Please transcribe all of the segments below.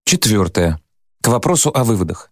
4. К вопросу о выводах.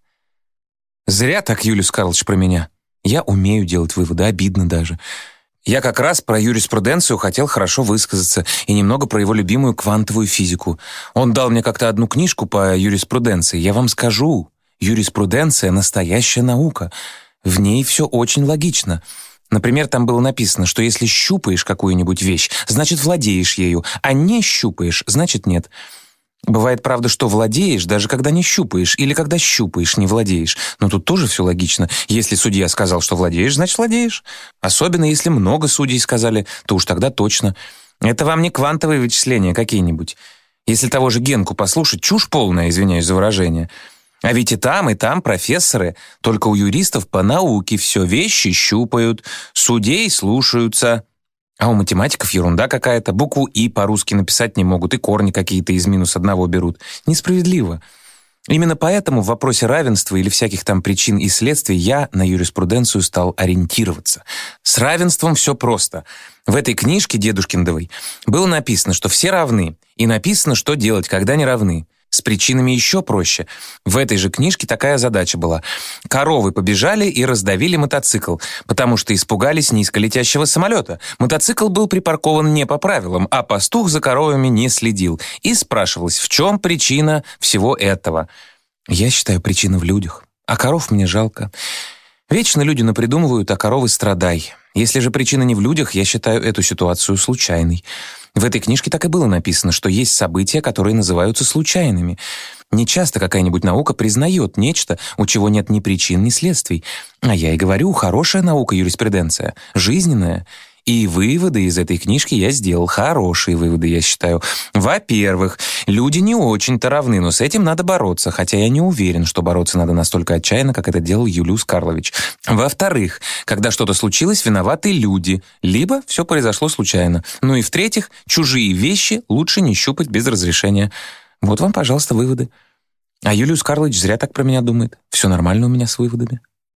Зря так Юлиус Карлович про меня. Я умею делать выводы, обидно даже. Я как раз про юриспруденцию хотел хорошо высказаться и немного про его любимую квантовую физику. Он дал мне как-то одну книжку по юриспруденции. Я вам скажу, юриспруденция — настоящая наука. В ней все очень логично. Например, там было написано, что если щупаешь какую-нибудь вещь, значит, владеешь ею, а не щупаешь, значит, нет. Бывает, правда, что владеешь, даже когда не щупаешь, или когда щупаешь, не владеешь. Но тут тоже все логично. Если судья сказал, что владеешь, значит, владеешь. Особенно, если много судей сказали, то уж тогда точно. Это вам не квантовые вычисления какие-нибудь. Если того же Генку послушать, чушь полная, извиняюсь за выражение. А ведь и там профессоры, только у юристов по науке все вещи щупают, судей слушаются. А у математиков ерунда какая-то, букву «и» по-русски написать не могут, и корни какие-то из -1 берут. Несправедливо. Именно поэтому в вопросе равенства или всяких там причин и следствий я на юриспруденцию стал ориентироваться. С равенством все просто. В этой книжке дедушкиндовой было написано, что все равны, и написано, что делать, когда не равны. С причинами еще проще. В этой же книжке такая задача была. Коровы побежали и раздавили мотоцикл, потому что испугались низколетящего самолета. Мотоцикл был припаркован не по правилам, а пастух за коровами не следил. И спрашивалось, в чем причина всего этого? Я считаю, причина в людях. А коров мне жалко. Вечно люди напридумывают, а коровы страдай. Если же причина не в людях, я считаю эту ситуацию случайной. В этой книжке так и было написано, что есть события, которые называются случайными. Нечасто какая-нибудь наука признает нечто, у чего нет ни причин, ни следствий. А я и говорю, хорошая наука юриспруденция, жизненная. И выводы из этой книжки я сделал. Хорошие выводы, я считаю. Во-первых, люди не очень-то равны, но с этим надо бороться, хотя я не уверен, что бороться надо настолько отчаянно, как это делал Юлиус Карлович. Во-вторых, когда что-то случилось, виноваты люди, либо все произошло случайно. Ну и в-третьих, чужие вещи лучше не щупать без разрешения. Вот вам, пожалуйста, выводы. А Юлиус Карлович зря так про меня думает. Все нормально у меня с выводами.